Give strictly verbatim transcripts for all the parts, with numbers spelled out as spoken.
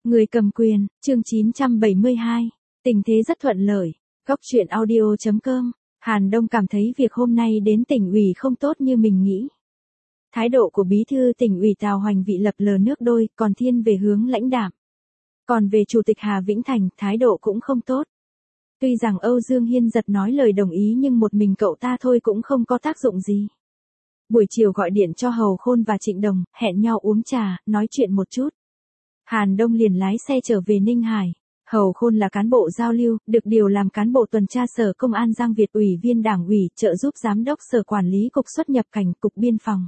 Người cầm quyền, chương chín trăm bảy mươi hai. Tình thế rất thuận lợi. Góc truyện audio chấm com. Hàn Đông cảm thấy việc hôm nay đến tỉnh ủy không tốt như mình nghĩ. Thái độ của bí thư tỉnh ủy Tào Hoành Vị lập lờ nước đôi, còn thiên về hướng lãnh đạm. Còn về chủ tịch Hà Vĩnh Thành, thái độ cũng không tốt. Tuy rằng Âu Dương Hiên giật nói lời đồng ý nhưng một mình cậu ta thôi cũng không có tác dụng gì. Buổi chiều gọi điện cho Hầu Khôn và Trịnh Đồng, hẹn nhau uống trà, nói chuyện một chút. Hàn Đông liền lái xe trở về Ninh Hải. Hầu Khôn là cán bộ giao lưu, được điều làm cán bộ tuần tra Sở Công an Giang Việt, ủy viên Đảng ủy, trợ giúp giám đốc Sở Quản lý Cục Xuất nhập cảnh, Cục Biên phòng.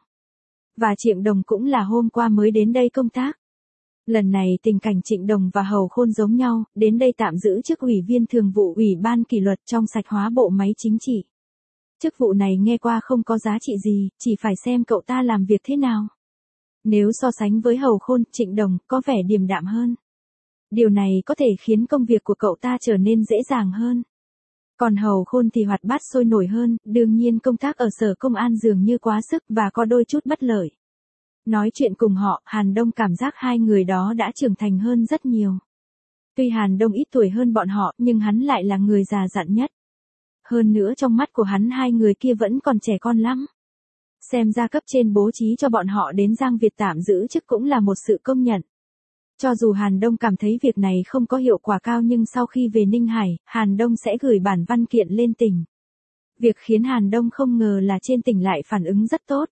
Và Trịnh Đồng cũng là hôm qua mới đến đây công tác. Lần này tình cảnh Trịnh Đồng và Hầu Khôn giống nhau, đến đây tạm giữ chức ủy viên thường vụ Ủy ban kỷ luật trong sạch hóa bộ máy chính trị. Chức vụ này nghe qua không có giá trị gì, chỉ phải xem cậu ta làm việc thế nào. Nếu so sánh với Hầu Khôn, Trịnh Đồng có vẻ điềm đạm hơn. Điều này có thể khiến công việc của cậu ta trở nên dễ dàng hơn. Còn Hầu Khôn thì hoạt bát sôi nổi hơn, đương nhiên công tác ở Sở Công an dường như quá sức và có đôi chút bất lợi. Nói chuyện cùng họ, Hàn Đông cảm giác hai người đó đã trưởng thành hơn rất nhiều. Tuy Hàn Đông ít tuổi hơn bọn họ, nhưng hắn lại là người già dặn nhất. Hơn nữa trong mắt của hắn hai người kia vẫn còn trẻ con lắm. Xem ra cấp trên bố trí cho bọn họ đến Giang Việt tạm giữ chức cũng là một sự công nhận. Cho dù Hàn Đông cảm thấy việc này không có hiệu quả cao nhưng sau khi về Ninh Hải, Hàn Đông sẽ gửi bản văn kiện lên tỉnh. Việc khiến Hàn Đông không ngờ là trên tỉnh lại phản ứng rất tốt.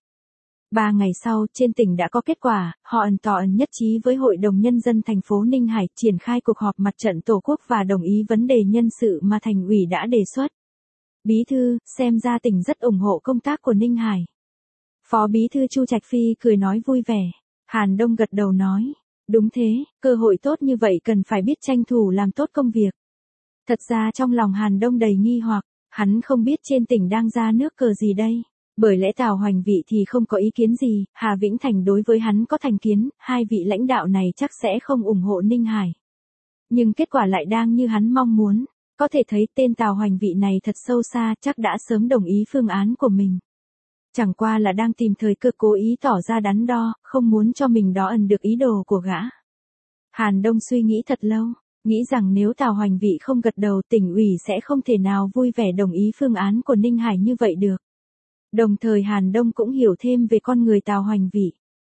Ba ngày sau, trên tỉnh đã có kết quả, họ ẩn tỏ ẩn nhất trí với Hội đồng Nhân dân thành phố Ninh Hải triển khai cuộc họp mặt trận Tổ quốc và đồng ý vấn đề nhân sự mà thành ủy đã đề xuất. Bí thư, xem ra tỉnh rất ủng hộ công tác của Ninh Hải. Phó bí thư Chu Trạch Phi cười nói vui vẻ. Hàn Đông gật đầu nói, đúng thế, cơ hội tốt như vậy cần phải biết tranh thủ làm tốt công việc. Thật ra trong lòng Hàn Đông đầy nghi hoặc, hắn không biết trên tỉnh đang ra nước cờ gì đây. Bởi lẽ Tào Hoành Vị thì không có ý kiến gì, Hà Vĩnh Thành đối với hắn có thành kiến, hai vị lãnh đạo này chắc sẽ không ủng hộ Ninh Hải. Nhưng kết quả lại đang như hắn mong muốn, có thể thấy tên Tào Hoành Vị này thật sâu xa, chắc đã sớm đồng ý phương án của mình. Chẳng qua là đang tìm thời cơ cố ý tỏ ra đắn đo, không muốn cho mình đó ẩn được ý đồ của gã. Hàn Đông suy nghĩ thật lâu, nghĩ rằng nếu Tào Hoành Vị không gật đầu tỉnh ủy sẽ không thể nào vui vẻ đồng ý phương án của Ninh Hải như vậy được. Đồng thời Hàn Đông cũng hiểu thêm về con người Tào Hoành Vị.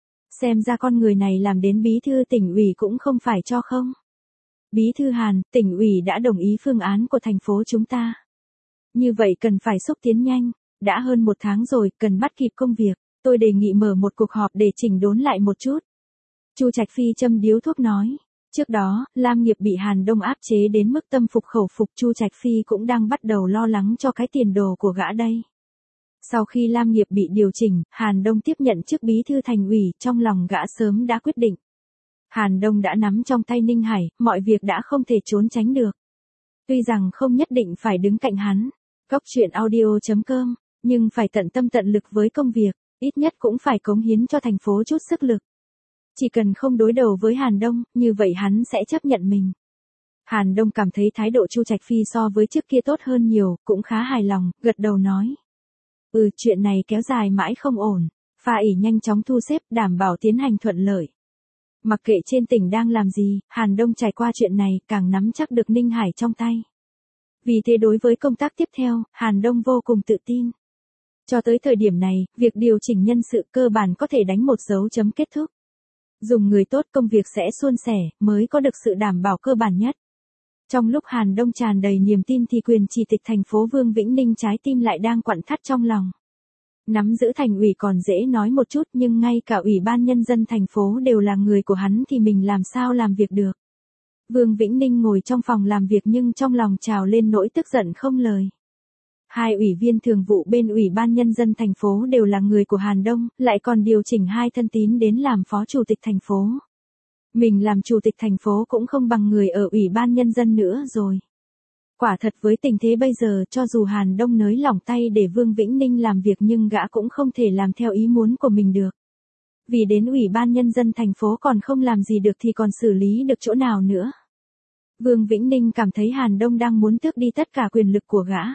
Xem ra con người này làm đến bí thư tỉnh ủy cũng không phải cho không. Bí thư Hàn, tỉnh ủy đã đồng ý phương án của thành phố chúng ta. Như vậy cần phải xúc tiến nhanh, đã hơn một tháng rồi, cần bắt kịp công việc, tôi đề nghị mở một cuộc họp để chỉnh đốn lại một chút. Chu Trạch Phi châm điếu thuốc nói. Trước đó, Lam Nghiệp bị Hàn Đông áp chế đến mức tâm phục khẩu phục, Chu Trạch Phi cũng đang bắt đầu lo lắng cho cái tiền đồ của gã đây. Sau khi Lam Nghiệp bị điều chỉnh, Hàn Đông tiếp nhận chức bí thư thành ủy, trong lòng gã sớm đã quyết định. Hàn Đông đã nắm trong tay Ninh Hải, mọi việc đã không thể trốn tránh được. Tuy rằng không nhất định phải đứng cạnh hắn, góc truyện audio chấm com, nhưng phải tận tâm tận lực với công việc, ít nhất cũng phải cống hiến cho thành phố chút sức lực. Chỉ cần không đối đầu với Hàn Đông, như vậy hắn sẽ chấp nhận mình. Hàn Đông cảm thấy thái độ Chu Trạch Phi so với trước kia tốt hơn nhiều, cũng khá hài lòng, gật đầu nói. Ừ, chuyện này kéo dài mãi không ổn, pha ỉ nhanh chóng thu xếp, đảm bảo tiến hành thuận lợi. Mặc kệ trên tỉnh đang làm gì, Hàn Đông trải qua chuyện này càng nắm chắc được Ninh Hải trong tay. Vì thế đối với công tác tiếp theo, Hàn Đông vô cùng tự tin. Cho tới thời điểm này, việc điều chỉnh nhân sự cơ bản có thể đánh một dấu chấm kết thúc. Dùng người tốt công việc sẽ suôn sẻ, mới có được sự đảm bảo cơ bản nhất. Trong lúc Hàn Đông tràn đầy niềm tin thì quyền chỉ tịch thành phố Vương Vĩnh Ninh trái tim lại đang quặn thắt trong lòng. Nắm giữ thành ủy còn dễ nói một chút nhưng ngay cả ủy ban nhân dân thành phố đều là người của hắn thì mình làm sao làm việc được. Vương Vĩnh Ninh ngồi trong phòng làm việc nhưng trong lòng trào lên nỗi tức giận không lời. Hai ủy viên thường vụ bên ủy ban nhân dân thành phố đều là người của Hàn Đông, lại còn điều chỉnh hai thân tín đến làm phó chủ tịch thành phố. Mình làm chủ tịch thành phố cũng không bằng người ở ủy ban nhân dân nữa rồi. Quả thật với tình thế bây giờ cho dù Hàn Đông nới lỏng tay để Vương Vĩnh Ninh làm việc nhưng gã cũng không thể làm theo ý muốn của mình được. Vì đến ủy ban nhân dân thành phố còn không làm gì được thì còn xử lý được chỗ nào nữa. Vương Vĩnh Ninh cảm thấy Hàn Đông đang muốn tước đi tất cả quyền lực của gã.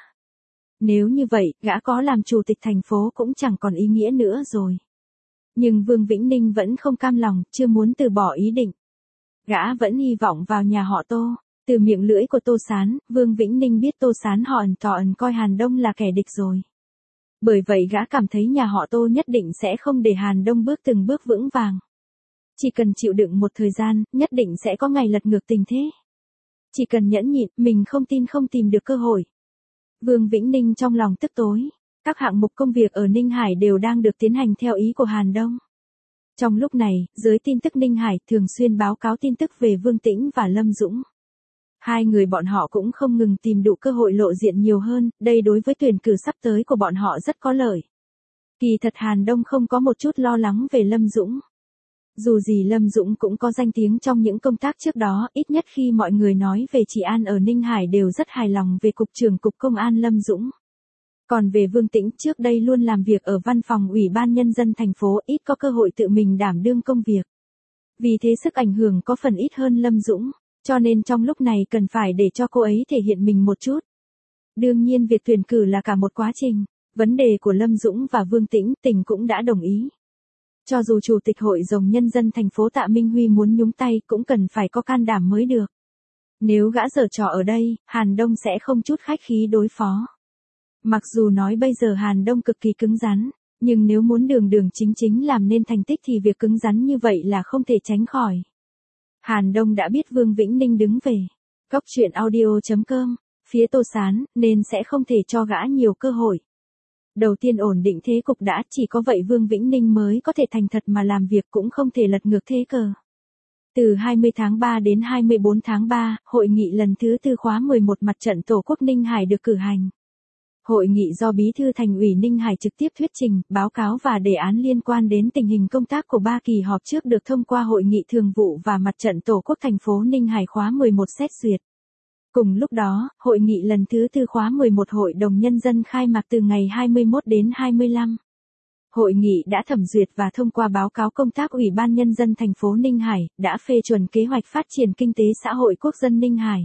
Nếu như vậy, gã có làm chủ tịch thành phố cũng chẳng còn ý nghĩa nữa rồi. Nhưng Vương Vĩnh Ninh vẫn không cam lòng, chưa muốn từ bỏ ý định. Gã vẫn hy vọng vào nhà họ Tô. Từ miệng lưỡi của Tô Sán, Vương Vĩnh Ninh biết Tô Sán họ ẩn tỏ ẩn coi Hàn Đông là kẻ địch rồi. Bởi vậy gã cảm thấy nhà họ Tô nhất định sẽ không để Hàn Đông bước từng bước vững vàng. Chỉ cần chịu đựng một thời gian, nhất định sẽ có ngày lật ngược tình thế. Chỉ cần nhẫn nhịn, mình không tin không tìm được cơ hội. Vương Vĩnh Ninh trong lòng tức tối. Các hạng mục công việc ở Ninh Hải đều đang được tiến hành theo ý của Hàn Đông. Trong lúc này, giới tin tức Ninh Hải thường xuyên báo cáo tin tức về Vương Tĩnh và Lâm Dũng. Hai người bọn họ cũng không ngừng tìm đủ cơ hội lộ diện nhiều hơn, đây đối với tuyển cử sắp tới của bọn họ rất có lợi. Kỳ thật Hàn Đông không có một chút lo lắng về Lâm Dũng. Dù gì Lâm Dũng cũng có danh tiếng trong những công tác trước đó, ít nhất khi mọi người nói về trị an ở Ninh Hải đều rất hài lòng về Cục trưởng Cục Công an Lâm Dũng. Còn về Vương Tĩnh, trước đây luôn làm việc ở văn phòng Ủy ban Nhân dân thành phố, ít có cơ hội tự mình đảm đương công việc. Vì thế sức ảnh hưởng có phần ít hơn Lâm Dũng, cho nên trong lúc này cần phải để cho cô ấy thể hiện mình một chút. Đương nhiên việc tuyển cử là cả một quá trình, vấn đề của Lâm Dũng và Vương Tĩnh, tỉnh cũng đã đồng ý. Cho dù Chủ tịch Hội Rồng Nhân dân thành phố Tạ Minh Huy muốn nhúng tay cũng cần phải có can đảm mới được. Nếu gã giở trò ở đây, Hàn Đông sẽ không chút khách khí đối phó. Mặc dù nói bây giờ Hàn Đông cực kỳ cứng rắn, nhưng nếu muốn đường đường chính chính làm nên thành tích thì việc cứng rắn như vậy là không thể tránh khỏi. Hàn Đông đã biết Vương Vĩnh Ninh đứng về Cóc Truyện Audio chấm com, phía Tô Sán, nên sẽ không thể cho gã nhiều cơ hội. Đầu tiên ổn định thế cục đã, chỉ có vậy Vương Vĩnh Ninh mới có thể thành thật mà làm việc, cũng không thể lật ngược thế cờ. Từ hai mươi tháng ba đến hai mươi bốn tháng ba, hội nghị lần thứ tư khóa mười một Mặt trận Tổ quốc Ninh Hải được cử hành. Hội nghị do Bí thư Thành ủy Ninh Hải trực tiếp thuyết trình, báo cáo và đề án liên quan đến tình hình công tác của ba kỳ họp trước được thông qua Hội nghị Thường vụ và Mặt trận Tổ quốc thành phố Ninh Hải khóa mười một xét duyệt. Cùng lúc đó, hội nghị lần thứ tư khóa mười một Hội đồng Nhân dân khai mạc từ ngày hai mươi mốt đến hai mươi lăm. Hội nghị đã thẩm duyệt và thông qua báo cáo công tác Ủy ban Nhân dân thành phố Ninh Hải, đã phê chuẩn kế hoạch phát triển kinh tế xã hội quốc dân Ninh Hải.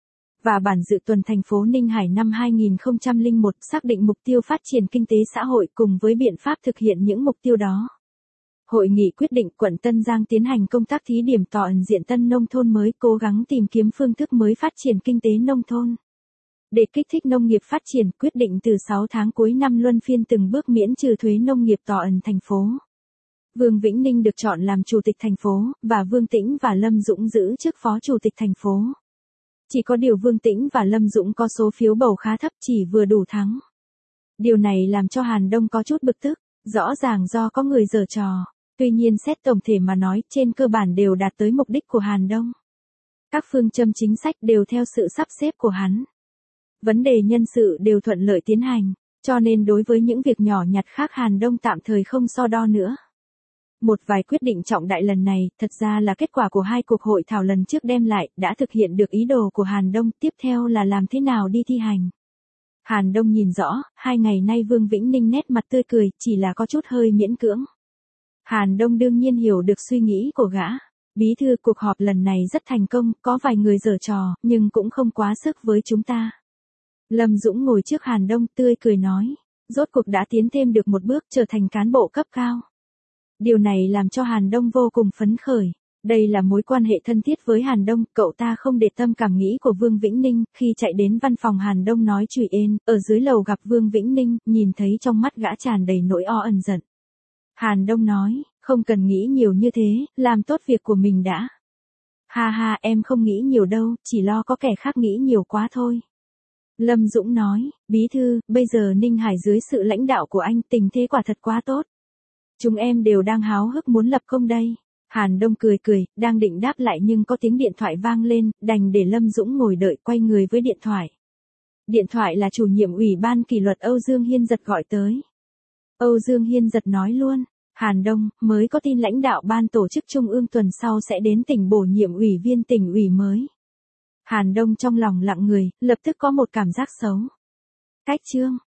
Và bản dự tuần thành phố Ninh Hải năm hai nghìn không trăm lẻ một xác định mục tiêu phát triển kinh tế xã hội cùng với biện pháp thực hiện những mục tiêu đó. Hội nghị quyết định quận Tân Giang tiến hành công tác thí điểm tỏ ẩn diện tân nông thôn mới, cố gắng tìm kiếm phương thức mới phát triển kinh tế nông thôn. Để kích thích nông nghiệp phát triển, quyết định từ sáu tháng cuối năm luân phiên từng bước miễn trừ thuế nông nghiệp tỏ ẩn thành phố. Vương Vĩnh Ninh được chọn làm chủ tịch thành phố, và Vương Tĩnh và Lâm Dũng giữ chức phó chủ tịch thành phố. Chỉ có điều Vương Tĩnh và Lâm Dũng có số phiếu bầu khá thấp, chỉ vừa đủ thắng. Điều này làm cho Hàn Đông có chút bực tức, rõ ràng do có người giở trò. Tuy nhiên xét tổng thể mà nói, trên cơ bản đều đạt tới mục đích của Hàn Đông. Các phương châm chính sách đều theo sự sắp xếp của hắn. Vấn đề nhân sự đều thuận lợi tiến hành, cho nên đối với những việc nhỏ nhặt khác Hàn Đông tạm thời không so đo nữa. Một vài quyết định trọng đại lần này, thật ra là kết quả của hai cuộc hội thảo lần trước đem lại, đã thực hiện được ý đồ của Hàn Đông, tiếp theo là làm thế nào đi thi hành. Hàn Đông nhìn rõ, hai ngày nay Vương Vĩnh Ninh nét mặt tươi cười, chỉ là có chút hơi miễn cưỡng. Hàn Đông đương nhiên hiểu được suy nghĩ của gã. Bí thư, cuộc họp lần này rất thành công, có vài người giở trò, nhưng cũng không quá sức với chúng ta. Lâm Dũng ngồi trước Hàn Đông tươi cười nói, rốt cuộc đã tiến thêm được một bước, trở thành cán bộ cấp cao. Điều này làm cho Hàn Đông vô cùng phấn khởi. Đây là mối quan hệ thân thiết với Hàn Đông, cậu ta không để tâm cảm nghĩ của Vương Vĩnh Ninh, khi chạy đến văn phòng Hàn Đông nói chửi ên, ở dưới lầu gặp Vương Vĩnh Ninh, nhìn thấy trong mắt gã tràn đầy nỗi o ẩn giận. Hàn Đông nói, không cần nghĩ nhiều như thế, làm tốt việc của mình đã. Ha ha, em không nghĩ nhiều đâu, chỉ lo có kẻ khác nghĩ nhiều quá thôi. Lâm Dũng nói, bí thư, bây giờ Ninh Hải dưới sự lãnh đạo của anh, tình thế quả thật quá tốt. Chúng em đều đang háo hức muốn lập công đây. Hàn Đông cười cười, đang định đáp lại nhưng có tiếng điện thoại vang lên, đành để Lâm Dũng ngồi đợi, quay người với điện thoại. Điện thoại là chủ nhiệm Ủy ban kỷ luật Âu Dương Hiên Giật gọi tới. Âu Dương Hiên Giật nói luôn, Hàn Đông, mới có tin lãnh đạo ban tổ chức trung ương tuần sau sẽ đến tỉnh bổ nhiệm ủy viên tỉnh ủy mới. Hàn Đông trong lòng lặng người, lập tức có một cảm giác xấu. Cách chương.